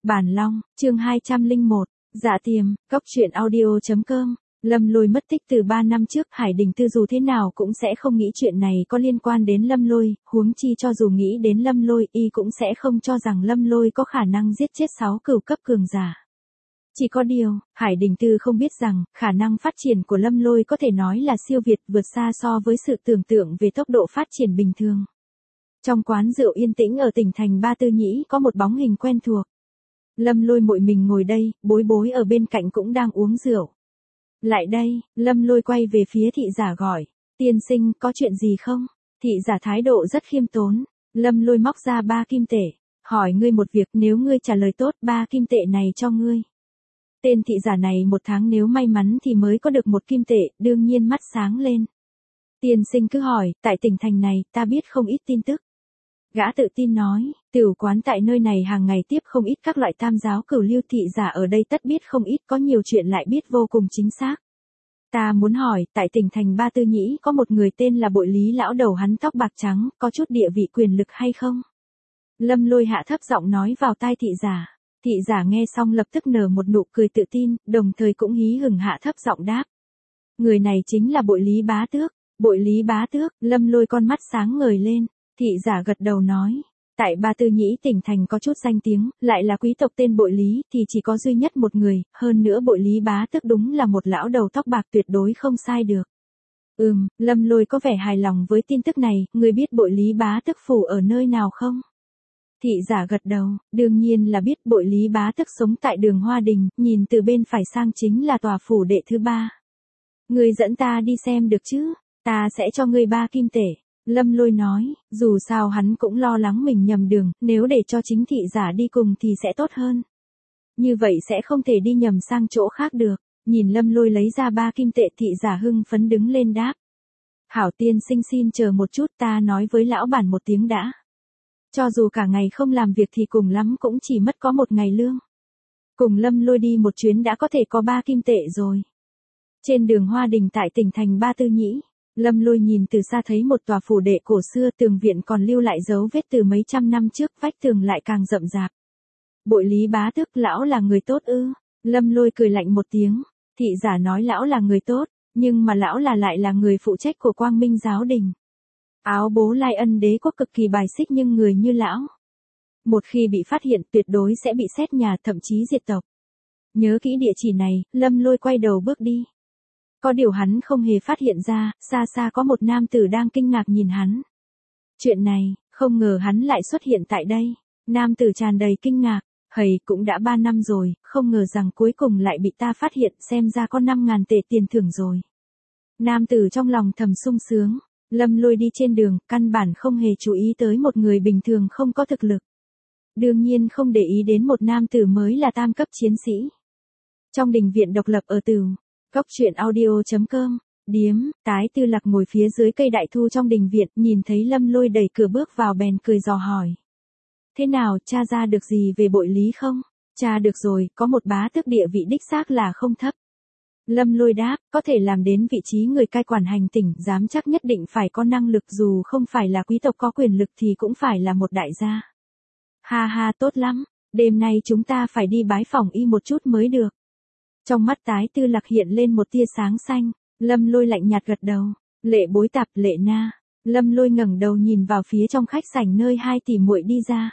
Bản Long, chương 201, Dạ Tiềm, Cốc truyện audio.com. Lâm Lôi mất tích từ 3 năm trước, Hải Đình Tư dù thế nào cũng sẽ không nghĩ chuyện này có liên quan đến Lâm Lôi, huống chi cho dù nghĩ đến Lâm Lôi, y cũng sẽ không cho rằng Lâm Lôi có khả năng giết chết 6 cửu cấp cường giả. Chỉ có điều, Hải Đình Tư không biết rằng, khả năng phát triển của Lâm Lôi có thể nói là siêu việt, vượt xa so với sự tưởng tượng về tốc độ phát triển bình thường. Trong quán rượu yên tĩnh ở tỉnh thành Ba Tư Nhĩ có một bóng hình quen thuộc. Lâm Lôi muội mình ngồi đây, Bối Bối ở bên cạnh cũng đang uống rượu. Lại đây, Lâm Lôi quay về phía thị giả gọi, tiên sinh, có chuyện gì không? Thị giả thái độ rất khiêm tốn. Lâm Lôi móc ra 3 kim tệ, hỏi ngươi một việc, nếu ngươi trả lời tốt 3 kim tệ này cho ngươi. Tên thị giả này một tháng nếu may mắn thì mới có được 1 kim tệ, đương nhiên mắt sáng lên. Tiên sinh cứ hỏi, tại tỉnh thành này, ta biết không ít tin tức. Gã tự tin nói, tiểu quán tại nơi này hàng ngày tiếp không ít các loại tam giáo cửu lưu, thị giả ở đây tất biết không ít, có nhiều chuyện lại biết vô cùng chính xác. Ta muốn hỏi, tại tỉnh thành Ba Tư Nhĩ có một người tên là Bội Lý lão đầu, hắn tóc bạc trắng, có chút địa vị quyền lực hay không? Lâm Lôi hạ thấp giọng nói vào tai thị giả. Thị giả nghe xong lập tức nở một nụ cười tự tin, đồng thời cũng hí hửng hạ thấp giọng đáp. Người này chính là Bội Lý bá tước. Bội Lý bá tước, Lâm Lôi con mắt sáng ngời lên. Thị giả gật đầu nói, tại Ba Tư Nhĩ tỉnh thành có chút danh tiếng, lại là quý tộc tên Bội Lý, thì chỉ có duy nhất một người, hơn nữa Bội Lý bá tước đúng là một lão đầu tóc bạc, tuyệt đối không sai được. Lâm Lôi có vẻ hài lòng với tin tức này, người biết Bội Lý bá tước phủ ở nơi nào không? Thị giả gật đầu, đương nhiên là biết. Bội Lý bá tước sống tại đường Hoa Đình, nhìn từ bên phải sang chính là tòa phủ đệ thứ 3. Người dẫn ta đi xem được chứ, ta sẽ cho ngươi 3 kim tệ. Lâm Lôi nói, dù sao hắn cũng lo lắng mình nhầm đường, nếu để cho chính thị giả đi cùng thì sẽ tốt hơn. Như vậy sẽ không thể đi nhầm sang chỗ khác được. Nhìn Lâm Lôi lấy ra 3 kim tệ, thị giả hưng phấn đứng lên đáp. Hảo tiên sinh, xin chờ một chút, ta nói với lão bản một tiếng đã. Cho dù cả ngày không làm việc thì cùng lắm cũng chỉ mất có 1 ngày lương. Cùng Lâm Lôi đi một chuyến đã có thể có 3 kim tệ rồi. Trên đường Hoa Đình tại tỉnh thành Ba Tư Nhĩ, Lâm Lôi nhìn từ xa thấy một tòa phủ đệ cổ xưa, tường viện còn lưu lại dấu vết từ mấy trăm năm trước, vách tường lại càng rậm rạp. Bội Lý bá tước, lão là người tốt ư? Lâm Lôi cười lạnh một tiếng. Thị giả nói lão là người tốt, nhưng mà lão lại là người phụ trách của Quang Minh giáo đình. Áo bố Lai Ân đế quốc cực kỳ bài xích nhưng người như lão, một khi bị phát hiện tuyệt đối sẽ bị xét nhà, thậm chí diệt tộc. Nhớ kỹ địa chỉ này, Lâm Lôi quay đầu bước đi. Có điều hắn không hề phát hiện ra, xa xa có một nam tử đang kinh ngạc nhìn hắn. Chuyện này, không ngờ hắn lại xuất hiện tại đây. Nam tử tràn đầy kinh ngạc, hầy, cũng đã 3 năm rồi, không ngờ rằng cuối cùng lại bị ta phát hiện, xem ra có 5.000 tệ tiền thưởng rồi. Nam tử trong lòng thầm sung sướng. Lâm Lôi đi trên đường, căn bản không hề chú ý tới một người bình thường không có thực lực. Đương nhiên không để ý đến một nam tử mới là tam cấp chiến sĩ. Trong đình viện độc lập ở Tửu, Cốc truyện audio.com, điếm, Tái Tư Lạc ngồi phía dưới cây đại thụ trong đình viện, nhìn thấy Lâm Lôi đẩy cửa bước vào bèn cười dò hỏi. Thế nào, tra ra được gì về Bội Lý không? Tra được rồi, có một bá tước, địa vị đích xác là không thấp. Lâm Lôi đáp, có thể làm đến vị trí người cai quản hành tỉnh, dám chắc nhất định phải có năng lực, dù không phải là quý tộc có quyền lực thì cũng phải là một đại gia. Ha ha, tốt lắm, đêm nay chúng ta phải đi bái phỏng y một chút mới được. Trong mắt Tái Tư Lạc hiện lên một tia sáng xanh. Lâm Lôi lạnh nhạt gật đầu. Lệ Bối Tạp, Lệ Na. Lâm Lôi ngẩng đầu nhìn vào phía trong khách sảnh nơi 2 tỷ muội đi ra.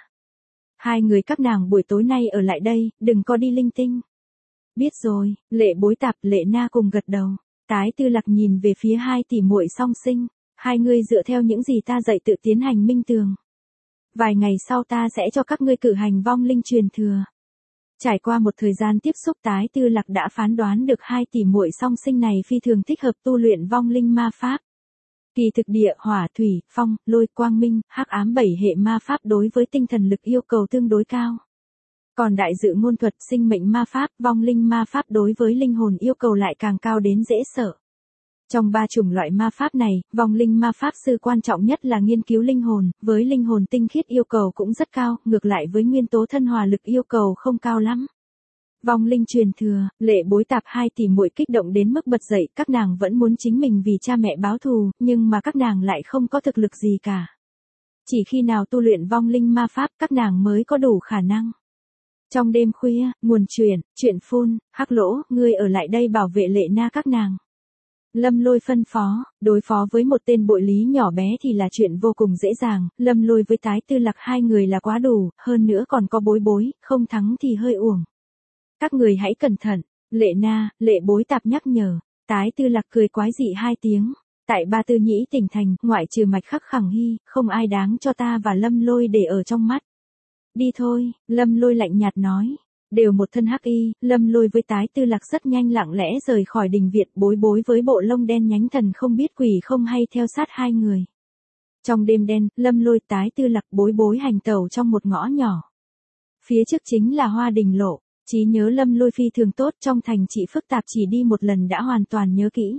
2 người các nàng buổi tối nay ở lại đây, đừng có đi linh tinh. Biết rồi. Lệ Bối Tạp, Lệ Na cùng gật đầu. Tái Tư Lạc nhìn về phía 2 tỷ muội song sinh. 2 người dựa theo những gì ta dạy tự tiến hành minh tường. Vài ngày sau ta sẽ cho các ngươi cử hành vong linh truyền thừa. Trải qua một thời gian tiếp xúc, Tái Tư Lạc đã phán đoán được 2 tỷ muội song sinh này phi thường thích hợp tu luyện vong linh ma pháp. Kỳ thực địa, hỏa, thủy, phong, lôi, quang minh, hắc ám 7 hệ ma pháp đối với tinh thần lực yêu cầu tương đối cao. Còn đại dự ngôn thuật, sinh mệnh ma pháp, vong linh ma pháp đối với linh hồn yêu cầu lại càng cao đến dễ sợ. Trong 3 chủng loại ma pháp này, vong linh ma pháp sư quan trọng nhất là nghiên cứu linh hồn, với linh hồn tinh khiết yêu cầu cũng rất cao, ngược lại với nguyên tố thân hòa lực yêu cầu không cao lắm. Vong linh truyền thừa, Lệ Bối Tạp 2 tỷ muội kích động đến mức bật dậy, các nàng vẫn muốn chính mình vì cha mẹ báo thù, nhưng mà các nàng lại không có thực lực gì cả. Chỉ khi nào tu luyện vong linh ma pháp các nàng mới có đủ khả năng. Trong đêm khuya, nguồn chuyện phun, Hắc Lỗ, ngươi ở lại đây bảo vệ Lệ Na các nàng. Lâm Lôi phân phó, đối phó với một tên bội lý nhỏ bé thì là chuyện vô cùng dễ dàng, Lâm Lôi với Tái Tư Lạc hai người là quá đủ, hơn nữa còn có Bối Bối, không thắng thì hơi uổng. Các người hãy cẩn thận, Lệ Na, Lệ Bối tạp nhắc nhở, Tái Tư Lạc cười quái dị hai tiếng. Tại Ba Tư Nhĩ tỉnh thành, ngoại trừ Mạch Khắc Khẳng Hy, không ai đáng cho ta và Lâm Lôi để ở trong mắt. Đi thôi, Lâm Lôi lạnh nhạt nói. Đều một thân hắc y, Lâm Lôi với Tái Tư Lạc rất nhanh lặng lẽ rời khỏi đình viện, Bối Bối với bộ lông đen nhánh thần không biết quỷ không hay theo sát hai người. Trong đêm đen, Lâm Lôi, Tái Tư Lạc, Bối Bối hành tẩu trong một ngõ nhỏ. Phía trước chính là Hoa Đình Lộ, trí nhớ Lâm Lôi phi thường tốt, trong thành trị phức tạp chỉ đi một lần đã hoàn toàn nhớ kỹ.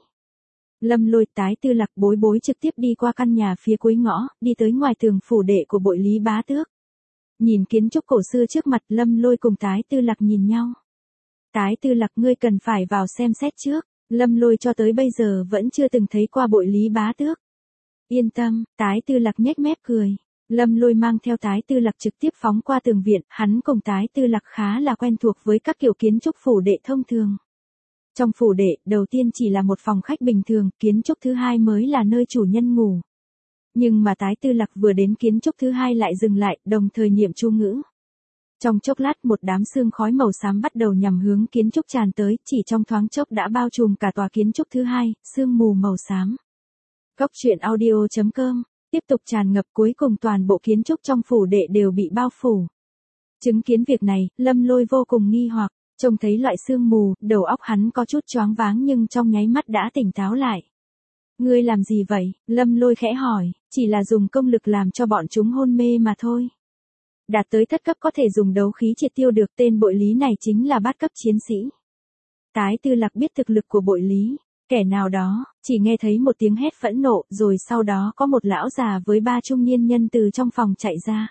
Lâm Lôi, Tái Tư Lạc, Bối Bối trực tiếp đi qua căn nhà phía cuối ngõ, đi tới ngoài tường phủ đệ của bội lý bá tước. Nhìn kiến trúc cổ xưa trước mặt, Lâm Lôi cùng Tái Tư Lạc nhìn nhau. Tái Tư Lạc, ngươi cần phải vào xem xét trước, Lâm Lôi cho tới bây giờ vẫn chưa từng thấy qua bội lý bá tước. Yên tâm, Tái Tư Lạc nhếch mép cười. Lâm Lôi mang theo Tái Tư Lạc trực tiếp phóng qua tường viện, hắn cùng Tái Tư Lạc khá là quen thuộc với các kiểu kiến trúc phủ đệ thông thường. Trong phủ đệ, đầu tiên chỉ là một phòng khách bình thường, kiến trúc thứ hai mới là nơi chủ nhân ngủ. Nhưng mà Tái Tư Lạc vừa đến kiến trúc thứ hai lại dừng lại, đồng thời niệm chú ngữ. Trong chốc lát một đám sương khói màu xám bắt đầu nhằm hướng kiến trúc tràn tới, chỉ trong thoáng chốc đã bao trùm cả tòa kiến trúc thứ hai, sương mù màu xám. Cốc truyện audio.com, tiếp tục tràn ngập, cuối cùng toàn bộ kiến trúc trong phủ đệ đều bị bao phủ. Chứng kiến việc này, Lâm Lôi vô cùng nghi hoặc, trông thấy loại sương mù, đầu óc hắn có chút choáng váng nhưng trong nháy mắt đã tỉnh táo lại. Ngươi làm gì vậy? Lâm Lôi khẽ hỏi, chỉ là dùng công lực làm cho bọn chúng hôn mê mà thôi. Đạt tới thất cấp có thể dùng đấu khí triệt tiêu được, tên bội lý này chính là bát cấp chiến sĩ. Tái Tư Lạc biết thực lực của bội lý, kẻ nào đó, chỉ nghe thấy một tiếng hét phẫn nộ, rồi sau đó có một lão già với ba trung niên nhân từ trong phòng chạy ra.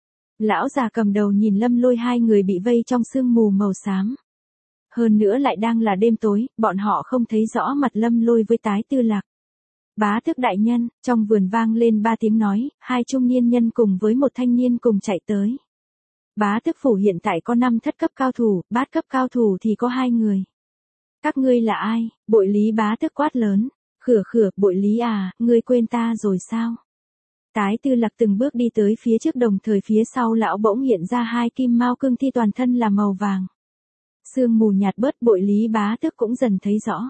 Lão già cầm đầu nhìn Lâm Lôi hai người bị vây trong sương mù màu xám. Hơn nữa lại đang là đêm tối, bọn họ không thấy rõ mặt Lâm Lôi với Tái Tư Lạc. Bá tước đại nhân, trong vườn vang lên ba tiếng nói, hai trung niên nhân cùng với một thanh niên cùng chạy tới. Bá tước phủ hiện tại có 5 thất cấp cao thủ, bát cấp cao thủ thì có 2 người. Các ngươi là ai? Bội lý bá tước quát lớn. Khửa, bội lý à, ngươi quên ta rồi sao? Tái Tư Lạc từng bước đi tới phía trước, đồng thời phía sau lão bỗng hiện ra 2 kim mao cương thi toàn thân là màu vàng. Sương mù nhạt bớt, bội lý bá tước cũng dần thấy rõ.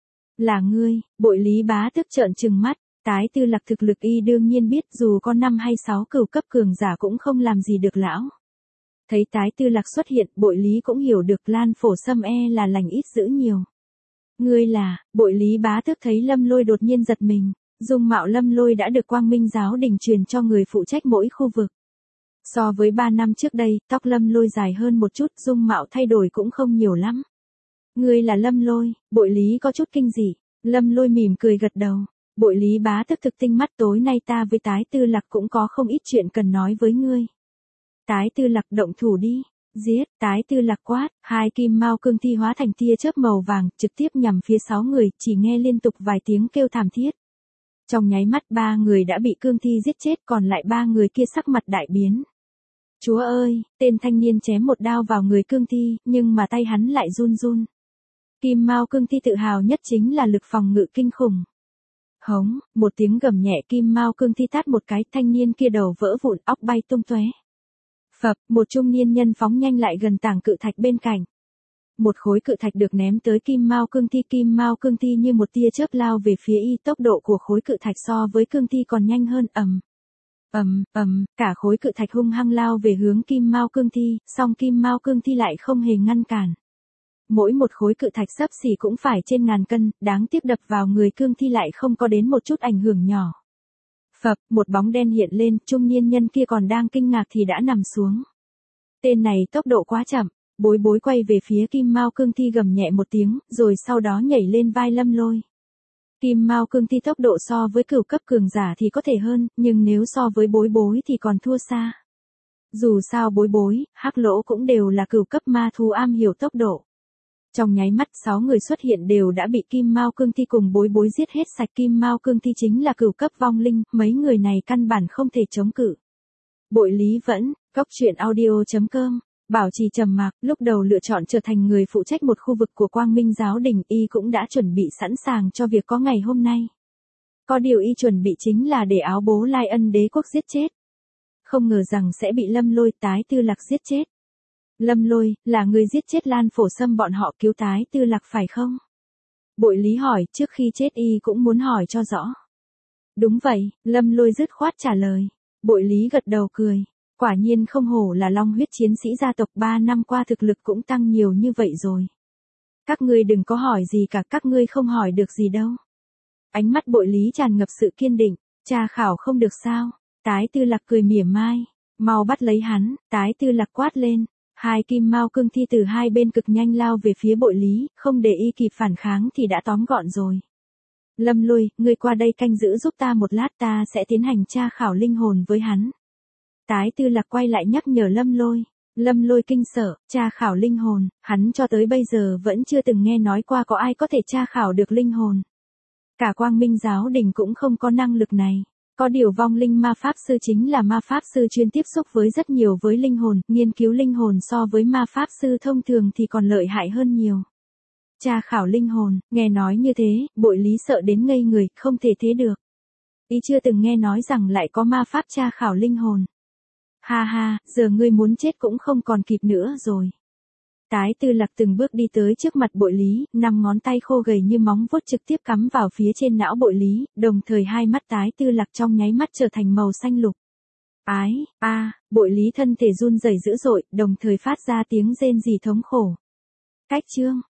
Là ngươi, bội lý bá tước trợn trừng mắt, Tái Tư Lạc thực lực y đương nhiên biết, dù có 5 hay 6 cửu cấp cường giả cũng không làm gì được lão. Thấy Tái Tư Lạc xuất hiện, bội lý cũng hiểu được Lan Phổ Sâm là lành ít dữ nhiều. Ngươi là, bội lý bá tước thấy Lâm Lôi đột nhiên giật mình, dung mạo Lâm Lôi đã được Quang Minh giáo đình truyền cho người phụ trách mỗi khu vực. So với 3 năm trước đây, tóc Lâm Lôi dài hơn một chút, dung mạo thay đổi cũng không nhiều lắm. Ngươi là Lâm Lôi, bội lý có chút kinh dị, Lâm Lôi mỉm cười gật đầu. Bội lý bá tước thực tinh mắt, tối nay ta với Tái Tư Lạc cũng có không ít chuyện cần nói với ngươi. Tái Tư Lạc, động thủ đi. Giết, Tái Tư Lạc quát, 2 kim mao cương thi hóa thành tia chớp màu vàng, trực tiếp nhằm phía 6 người, chỉ nghe liên tục vài tiếng kêu thảm thiết. Trong nháy mắt 3 người đã bị cương thi giết chết, còn lại 3 người kia sắc mặt đại biến. Chúa ơi, tên thanh niên chém một đao vào người cương thi, nhưng mà tay hắn lại run run. Kim mao cương thi tự hào nhất chính là lực phòng ngự kinh khủng. Hống, một tiếng gầm nhẹ, kim mao cương thi tát một cái, thanh niên kia đầu vỡ vụn, óc bay tung tóe. Phập, một trung niên nhân phóng nhanh lại gần tảng cự thạch bên cạnh. Một khối cự thạch được ném tới kim mao cương thi như một tia chớp lao về phía y, tốc độ của khối cự thạch so với cương thi còn nhanh hơn, cả khối cự thạch hung hăng lao về hướng kim mao cương thi, song kim mao cương thi lại không hề ngăn cản. Mỗi một khối cự thạch xấp xỉ cũng phải trên 1000 cân, đáng tiếc đập vào người cương thi lại không có đến một chút ảnh hưởng nhỏ. Phập, một bóng đen hiện lên, trung niên nhân kia còn đang kinh ngạc thì đã nằm xuống. Tên này tốc độ quá chậm, Bối Bối quay về phía kim mao cương thi gầm nhẹ một tiếng, rồi sau đó nhảy lên vai Lâm Lôi. Kim mao cương thi tốc độ so với cửu cấp cường giả thì có thể hơn, nhưng nếu so với Bối Bối thì còn thua xa. Dù sao Bối Bối, Hắc Lỗ cũng đều là cửu cấp ma thú am hiểu tốc độ. Trong nháy mắt 6 người xuất hiện đều đã bị kim mao cương thi cùng Bối Bối giết hết sạch. Kim mao cương thi chính là cửu cấp vong linh, mấy người này căn bản không thể chống cự. Bội lý vẫn, cốc truyện audio.com Bảo trì trầm mặc, lúc đầu lựa chọn trở thành người phụ trách một khu vực của Quang Minh giáo đình, y cũng đã chuẩn bị sẵn sàng cho việc có ngày hôm nay. Có điều y chuẩn bị chính là để áo bố Lai Ân đế quốc giết chết. Không ngờ rằng sẽ bị Lâm Lôi Tái Tư Lạc giết chết. Lâm Lôi, là người giết chết Lan Phổ Sâm bọn họ cứu Tái Tư Lạc phải không? Bội Lý hỏi, trước khi chết y cũng muốn hỏi cho rõ. Đúng vậy, Lâm Lôi dứt khoát trả lời. Bội Lý gật đầu cười. Quả nhiên không hổ là long huyết chiến sĩ gia tộc, 3 năm qua thực lực cũng tăng nhiều như vậy rồi. Các ngươi đừng có hỏi gì cả, các ngươi không hỏi được gì đâu. Ánh mắt Bội Lý tràn ngập sự kiên định. Tra khảo không được sao? Tái Tư Lạc cười mỉa mai. Mau bắt lấy hắn, Tái Tư Lạc quát lên. Hai kim mao cương thi từ hai bên cực nhanh lao về phía Bội Lý, không để y kịp phản kháng thì đã tóm gọn rồi. Lâm Lôi, ngươi qua đây canh giữ giúp ta một lát, ta sẽ tiến hành tra khảo linh hồn với hắn. Tái Tư Lạc quay lại nhắc nhở Lâm Lôi. Lâm Lôi kinh sợ, tra khảo linh hồn, hắn cho tới bây giờ vẫn chưa từng nghe nói qua có ai có thể tra khảo được linh hồn. Cả Quang Minh giáo đình cũng không có năng lực này. Có điều vong linh ma pháp sư chính là ma pháp sư chuyên tiếp xúc với rất nhiều với linh hồn, nghiên cứu linh hồn so với ma pháp sư thông thường thì còn lợi hại hơn nhiều. Tra khảo linh hồn, nghe nói như thế, Bội Lý sợ đến ngây người, không thể thế được. Ý chưa từng nghe nói rằng lại có ma pháp tra khảo linh hồn. Ha ha, giờ ngươi muốn chết cũng không còn kịp nữa rồi. Tái Tư Lạc từng bước đi tới trước mặt Bội Lý, 5 ngón tay khô gầy như móng vuốt trực tiếp cắm vào phía trên não Bội Lý, đồng thời hai mắt Tái Tư Lạc trong nháy mắt trở thành màu xanh lục. Ái, Bội Lý thân thể run rẩy dữ dội, đồng thời phát ra tiếng rên rỉ thống khổ. Cách chương